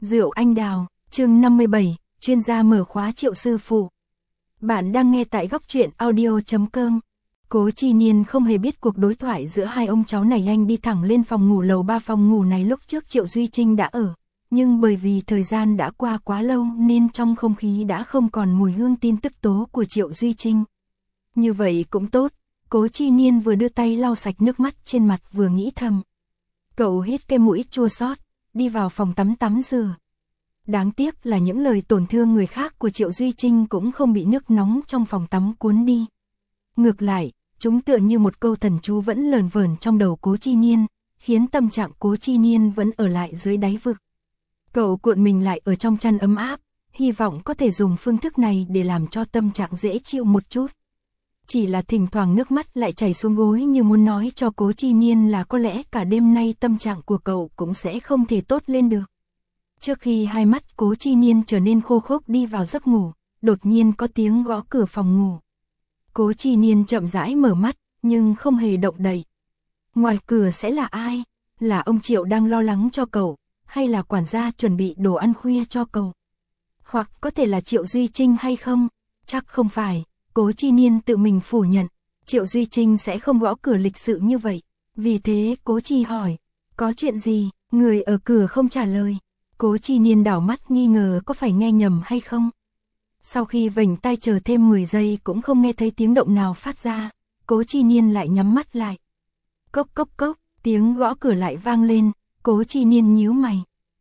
Rượu anh đào, chương 57, chuyên gia mở khóa Triệu sư phụ. Bạn đang nghe tại góc truyện audio.com. Cố Chi Niên không hề biết cuộc đối thoại giữa hai ông cháu này. Anh đi thẳng lên phòng ngủ lầu 3. Phòng ngủ này lúc trước Triệu Duy Trinh đã ở, nhưng bởi vì thời gian đã qua quá lâu nên trong không khí đã không còn mùi hương tin tức tố của Triệu Duy Trinh. Như vậy cũng tốt, Cố Chi Niên vừa đưa tay lau sạch nước mắt trên mặt vừa nghĩ thầm. Cậu hít cái mũi chua xót, đi vào phòng tắm rửa. Đáng tiếc là những lời tổn thương người khác của Triệu Duy Trinh cũng không bị nước nóng trong phòng tắm cuốn đi. Ngược lại, chúng tựa như một câu thần chú vẫn lờn vờn trong đầu Cố Chi Niên, khiến tâm trạng Cố Chi Niên vẫn ở lại dưới đáy vực. Cậu cuộn mình lại ở trong chăn ấm áp, hy vọng có thể dùng phương thức này để làm cho tâm trạng dễ chịu một chút. Chỉ là thỉnh thoảng nước mắt lại chảy xuống gối như muốn nói cho Cố Chi Niên là có lẽ cả đêm nay tâm trạng của cậu cũng sẽ không thể tốt lên được. Trước khi hai mắt Cố Chi Niên trở nên khô khốc đi vào giấc ngủ, đột nhiên có tiếng gõ cửa phòng ngủ. Cố Chi Niên chậm rãi mở mắt, nhưng không hề động đậy. Ngoài cửa sẽ là ai? Là ông Triệu đang lo lắng cho cậu, hay là quản gia chuẩn bị đồ ăn khuya cho cậu? Hoặc có thể là Triệu Duy Trinh hay không? Chắc không phải. Cố Chi Niên tự mình phủ nhận, Triệu Duy Trinh sẽ không gõ cửa lịch sự như vậy. Vì thế Cố Chi hỏi, có chuyện gì? Người ở cửa không trả lời. Cố Chi Niên đảo mắt nghi ngờ có phải nghe nhầm hay không. Sau khi vểnh tai chờ thêm 10 giây cũng không nghe thấy tiếng động nào phát ra, Cố Chi Niên lại nhắm mắt lại. Cốc cốc cốc, tiếng gõ cửa lại vang lên, Cố Chi Niên nhíu mày.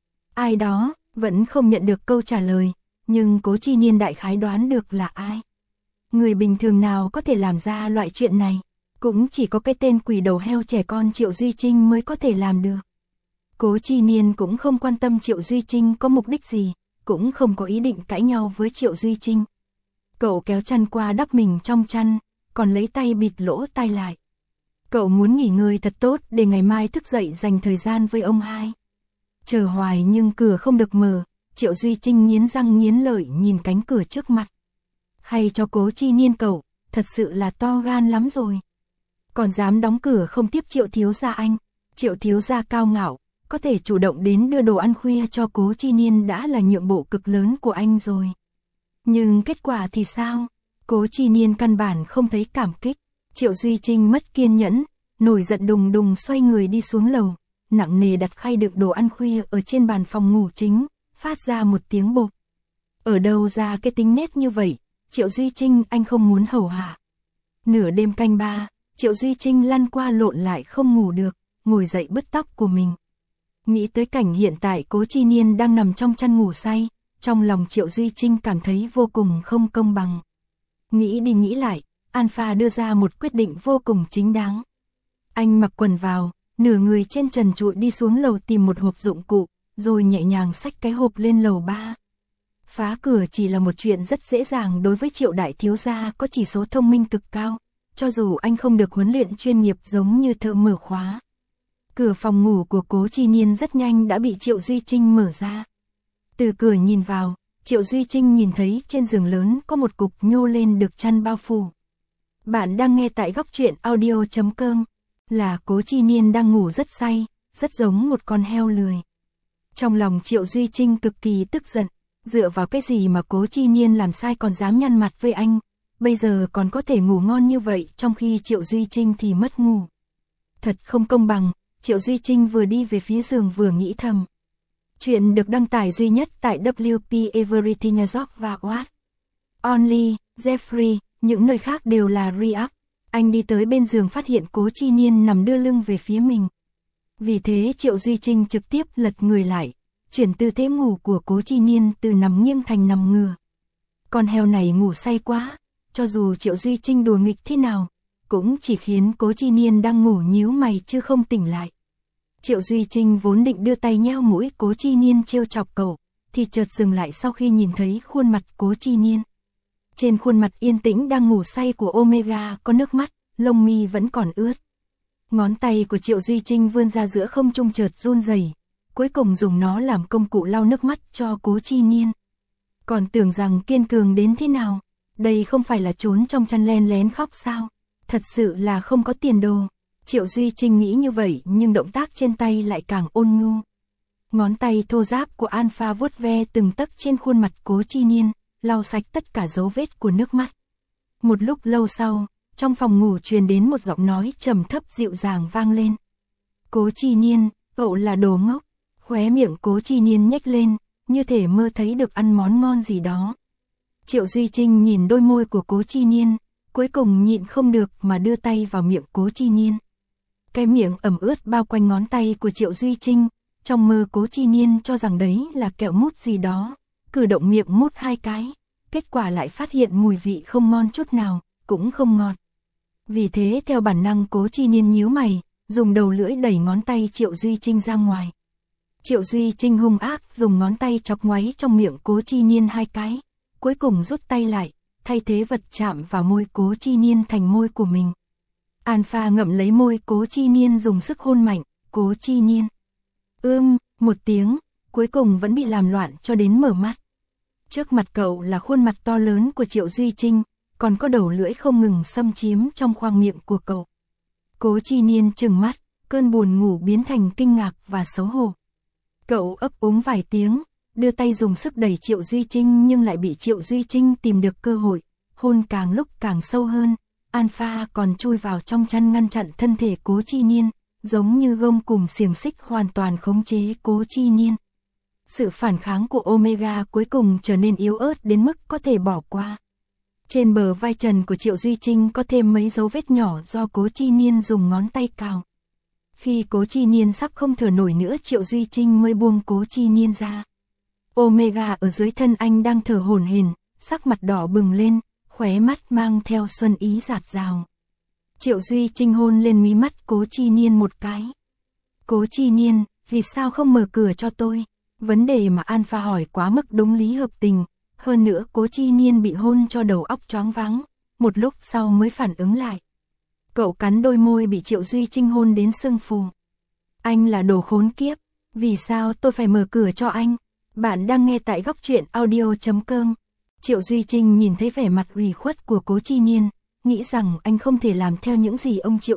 Ai đó, vẫn không nhận được câu trả lời, nhưng Cố Chi Niên đại khái đoán được là ai. Người bình thường nào có thể làm ra loại chuyện này, cũng chỉ có cái tên quỷ đầu heo trẻ con Triệu Duy Trinh mới có thể làm được. Cố Chi Niên cũng không quan tâm Triệu Duy Trinh có mục đích gì, cũng không có ý định cãi nhau với Triệu Duy Trinh. Cậu kéo chăn qua đắp mình trong chăn, còn lấy tay bịt lỗ tai lại. Cậu muốn nghỉ ngơi thật tốt để ngày mai thức dậy dành thời gian với ông hai. Chờ hoài nhưng cửa không được mở, Triệu Duy Trinh nghiến răng nghiến lợi nhìn cánh cửa trước mặt. Hay cho Cố Chi Niên cậu, thật sự là to gan lắm rồi. Còn dám đóng cửa không tiếp Triệu thiếu gia anh. Triệu thiếu gia cao ngạo, có thể chủ động đến đưa đồ ăn khuya cho Cố Chi Niên đã là nhượng bộ cực lớn của anh rồi. Nhưng kết quả thì sao? Cố Chi Niên căn bản không thấy cảm kích. Triệu Duy Trinh mất kiên nhẫn, nổi giận đùng đùng xoay người đi xuống lầu, nặng nề đặt khay đựng đồ ăn khuya ở trên bàn phòng ngủ chính, phát ra một tiếng bộp. Ở đâu ra cái tính nết như vậy? Triệu Duy Trinh anh không muốn hầu hạ. Nửa đêm canh 3, Triệu Duy Trinh lăn qua lộn lại không ngủ được, ngồi dậy bứt tóc của mình. Nghĩ tới cảnh hiện tại Cố Chi Niên đang nằm trong chăn ngủ say, trong lòng Triệu Duy Trinh cảm thấy vô cùng không công bằng. Nghĩ đi nghĩ lại, Alpha đưa ra một quyết định vô cùng chính đáng. Anh mặc quần vào, nửa người trên trần trụi đi xuống lầu tìm một hộp dụng cụ, rồi nhẹ nhàng xách cái hộp lên lầu 3. Phá cửa chỉ là một chuyện rất dễ dàng đối với Triệu đại thiếu gia có chỉ số thông minh cực cao, cho dù anh không được huấn luyện chuyên nghiệp giống như thợ mở khóa. Cửa phòng ngủ của Cố Chi Niên rất nhanh đã bị Triệu Duy Trinh mở ra. Từ cửa nhìn vào, Triệu Duy Trinh nhìn thấy trên giường lớn có một cục nhô lên được chăn bao phủ. Bạn đang nghe tại góc truyện audio.com. Là Cố Chi Niên đang ngủ rất say, rất giống một con heo lười. Trong lòng Triệu Duy Trinh cực kỳ tức giận. Dựa vào cái gì mà Cố Chi Niên làm sai còn dám nhăn mặt với anh, bây giờ còn có thể ngủ ngon như vậy trong khi Triệu Duy Trinh thì mất ngủ. Thật không công bằng, Triệu Duy Trinh vừa đi về phía giường vừa nghĩ thầm. Chuyện được đăng tải duy nhất tại WP Everything Azok và What Only, Jeffrey, những nơi khác đều là React. Anh đi tới bên giường phát hiện Cố Chi Niên nằm đưa lưng về phía mình. Vì thế Triệu Duy Trinh trực tiếp lật người lại, chuyển tư thế ngủ của Cố Chi Niên từ nằm nghiêng thành nằm ngửa. Con heo này ngủ say quá, cho dù Triệu Duy Trinh đùa nghịch thế nào, cũng chỉ khiến Cố Chi Niên đang ngủ nhíu mày chứ không tỉnh lại. Triệu Duy Trinh vốn định đưa tay nheo mũi Cố Chi Niên trêu chọc cậu, thì chợt dừng lại sau khi nhìn thấy khuôn mặt Cố Chi Niên. Trên khuôn mặt yên tĩnh đang ngủ say của Omega có nước mắt, lông mi vẫn còn ướt. Ngón tay của Triệu Duy Trinh vươn ra giữa không trung chợt run rẩy, cuối cùng dùng nó làm công cụ lau nước mắt cho Cố Chi Niên. Còn tưởng rằng kiên cường đến thế nào, đây không phải là trốn trong chăn len lén khóc sao, thật sự là không có tiền đồ. Triệu Duy Trinh nghĩ như vậy nhưng động tác trên tay lại càng ôn nhu. Ngón tay thô ráp của Alpha vuốt ve từng tấc trên khuôn mặt Cố Chi Niên, lau sạch tất cả dấu vết của nước mắt. Một lúc lâu sau, trong phòng ngủ truyền đến một giọng nói trầm thấp dịu dàng vang lên. Cố Chi Niên, cậu là đồ ngốc. Khóe miệng Cố Chi Niên nhếch lên, như thể mơ thấy được ăn món ngon gì đó. Triệu Duy Trinh nhìn đôi môi của Cố Chi Niên, cuối cùng nhịn không được mà đưa tay vào miệng Cố Chi Niên. Cái miệng ẩm ướt bao quanh ngón tay của Triệu Duy Trinh, trong mơ Cố Chi Niên cho rằng đấy là kẹo mút gì đó, cử động miệng mút 2 cái, kết quả lại phát hiện mùi vị không ngon chút nào, cũng không ngọt. Vì thế theo bản năng Cố Chi Niên nhíu mày, dùng đầu lưỡi đẩy ngón tay Triệu Duy Trinh ra ngoài. Triệu Duy Trinh hung ác dùng ngón tay chọc ngoáy trong miệng Cố Chi Niên 2 cái, cuối cùng rút tay lại, thay thế vật chạm vào môi Cố Chi Niên thành môi của mình. Alpha ngậm lấy môi Cố Chi Niên dùng sức hôn mạnh, Cố Chi Niên. Một tiếng, cuối cùng vẫn bị làm loạn cho đến mở mắt. Trước mặt cậu là khuôn mặt to lớn của Triệu Duy Trinh, còn có đầu lưỡi không ngừng xâm chiếm trong khoang miệng của cậu. Cố Chi Niên trừng mắt, cơn buồn ngủ biến thành kinh ngạc và xấu hổ. Cậu ấp úng vài tiếng, đưa tay dùng sức đẩy Triệu Duy Trinh nhưng lại bị Triệu Duy Trinh tìm được cơ hội, hôn càng lúc càng sâu hơn. Alpha còn chui vào trong chăn ngăn chặn thân thể Cố Chi Niên, giống như gông cùm xiềng xích hoàn toàn khống chế Cố Chi Niên. Sự phản kháng của Omega cuối cùng trở nên yếu ớt đến mức có thể bỏ qua. Trên bờ vai trần của Triệu Duy Trinh có thêm mấy dấu vết nhỏ do Cố Chi Niên dùng ngón tay cào. Khi Cố Chi Niên sắp không thở nổi nữa, Triệu Duy Trinh mới buông Cố Chi Niên ra. Omega ở dưới thân anh đang thở hổn hển, sắc mặt đỏ bừng lên, khóe mắt mang theo xuân ý rạt rào. Triệu Duy Trinh hôn lên mí mắt Cố Chi Niên một cái. Cố Chi Niên, vì sao không mở cửa cho tôi? Vấn đề mà Alpha hỏi quá mức đúng lý hợp tình. Hơn nữa Cố Chi Niên bị hôn cho đầu óc choáng váng, một lúc sau mới phản ứng lại. Cậu cắn đôi môi bị Triệu Duy Trinh hôn đến sưng phù. Anh là đồ khốn kiếp, vì sao tôi phải mở cửa cho anh? Bạn đang nghe tại góc truyện audio.com. Triệu Duy Trinh nhìn thấy vẻ mặt ủy khuất của Cố Chi Niên, nghĩ rằng anh không thể làm theo những gì ông Triệu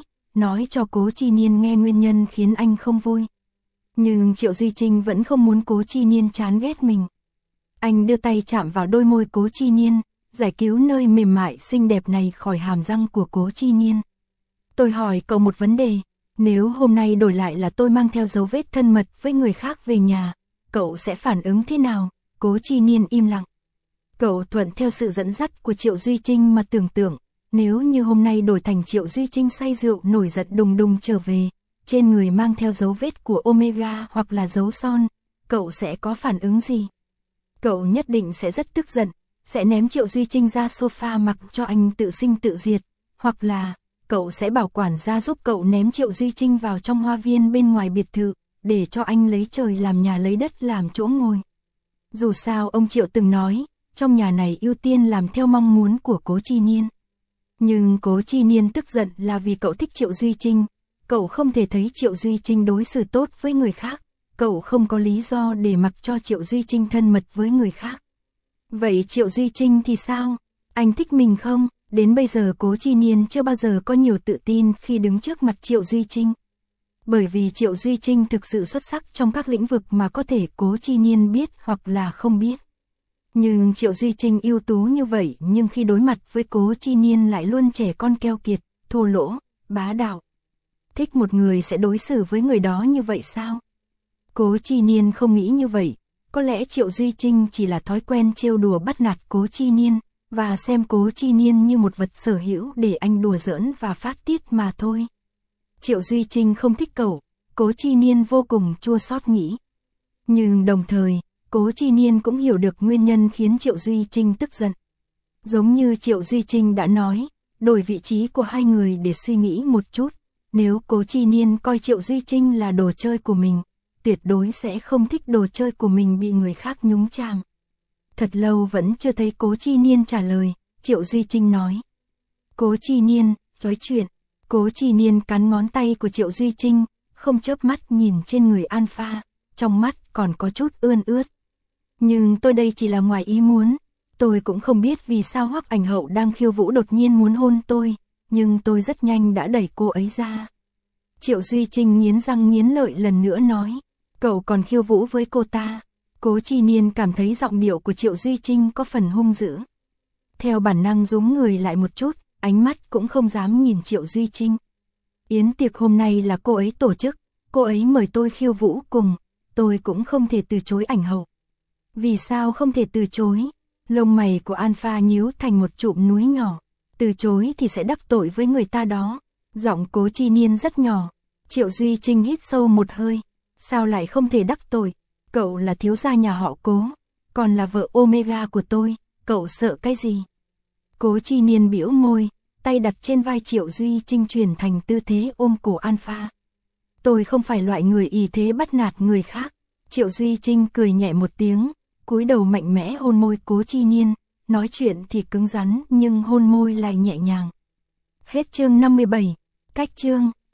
nói cho Cố Chi Niên nghe nguyên nhân khiến anh không vui. Nhưng Triệu Duy Trinh vẫn không muốn Cố Chi Niên chán ghét mình. Anh đưa tay chạm vào đôi môi Cố Chi Niên, giải cứu nơi mềm mại xinh đẹp này khỏi hàm răng của Cố Chi Niên. Tôi hỏi cậu một vấn đề, nếu hôm nay đổi lại là tôi mang theo dấu vết thân mật với người khác về nhà, cậu sẽ phản ứng thế nào? Cố Chi Niên im lặng. Cậu thuận theo sự dẫn dắt của Triệu Duy Trinh mà tưởng tượng, nếu như hôm nay đổi thành Triệu Duy Trinh say rượu nổi giận đùng đùng trở về, trên người mang theo dấu vết của Omega hoặc là dấu son, cậu sẽ có phản ứng gì? Cậu nhất định sẽ rất tức giận, sẽ ném Triệu Duy Trinh ra sofa mặc cho anh tự sinh tự diệt, hoặc là cậu sẽ bảo quản gia giúp cậu ném Triệu Duy Trinh vào trong hoa viên bên ngoài biệt thự, để cho anh lấy trời làm nhà lấy đất làm chỗ ngồi. Dù sao ông Triệu từng nói, trong nhà này ưu tiên làm theo mong muốn của Cố Chi Niên. Nhưng Cố Chi Niên tức giận là vì cậu thích Triệu Duy Trinh, cậu không thể thấy Triệu Duy Trinh đối xử tốt với người khác, cậu không có lý do để mặc cho Triệu Duy Trinh thân mật với người khác. Vậy Triệu Duy Trinh thì sao? Anh thích mình không? Đến bây giờ Cố Chi Niên chưa bao giờ có nhiều tự tin khi đứng trước mặt Triệu Duy Trinh. Bởi vì Triệu Duy Trinh thực sự xuất sắc trong các lĩnh vực mà có thể Cố Chi Niên biết hoặc là không biết. Nhưng Triệu Duy Trinh ưu tú như vậy nhưng khi đối mặt với Cố Chi Niên lại luôn trẻ con keo kiệt, thô lỗ, bá đạo. Thích một người sẽ đối xử với người đó như vậy sao? Cố Chi Niên không nghĩ như vậy, có lẽ Triệu Duy Trinh chỉ là thói quen trêu đùa bắt nạt Cố Chi Niên, và xem Cố Chi Niên như một vật sở hữu để anh đùa giỡn và phát tiết mà thôi. Triệu Duy Trinh không thích cậu, Cố Chi Niên vô cùng chua xót nghĩ. Nhưng đồng thời, Cố Chi Niên cũng hiểu được nguyên nhân khiến Triệu Duy Trinh tức giận. Giống như Triệu Duy Trinh đã nói, đổi vị trí của hai người để suy nghĩ một chút, nếu Cố Chi Niên coi Triệu Duy Trinh là đồ chơi của mình, tuyệt đối sẽ không thích đồ chơi của mình bị người khác nhúng chàm. Thật lâu vẫn chưa thấy Cố Chi Niên trả lời, Triệu Duy Trinh nói. Cố Chi Niên, nói chuyện. Cố Chi Niên cắn ngón tay của Triệu Duy Trinh, không chớp mắt nhìn trên người Alpha, trong mắt còn có chút ươn ướt. Nhưng tôi đây chỉ là ngoài ý muốn, tôi cũng không biết vì sao Hoắc Ảnh Hậu đang khiêu vũ đột nhiên muốn hôn tôi, nhưng tôi rất nhanh đã đẩy cô ấy ra. Triệu Duy Trinh nghiến răng nghiến lợi lần nữa nói, Cậu còn khiêu vũ với cô ta. Cố Chi Niên cảm thấy giọng điệu của Triệu Duy Trinh có phần hung dữ. Theo bản năng rúm người lại một chút, ánh mắt cũng không dám nhìn Triệu Duy Trinh. Yến tiệc hôm nay là cô ấy tổ chức, cô ấy mời tôi khiêu vũ cùng, tôi cũng không thể từ chối ảnh hậu. Vì sao không thể từ chối? Lông mày của Alpha nhíu thành một chụm núi nhỏ. Từ chối thì sẽ đắc tội với người ta đó. Giọng Cố Chi Niên rất nhỏ. Triệu Duy Trinh hít sâu một hơi. Sao lại không thể đắc tội? Cậu là thiếu gia nhà họ Cố, còn là vợ Omega của tôi, cậu sợ cái gì? Cố Chi Niên bĩu môi, tay đặt trên vai Triệu Duy Trinh chuyển thành tư thế ôm cổ Alpha. Tôi không phải loại người ỷ thế bắt nạt người khác. Triệu Duy Trinh cười nhẹ một tiếng, cúi đầu mạnh mẽ hôn môi Cố Chi Niên, nói chuyện thì cứng rắn nhưng hôn môi lại nhẹ nhàng. Hết chương 57, cách chương.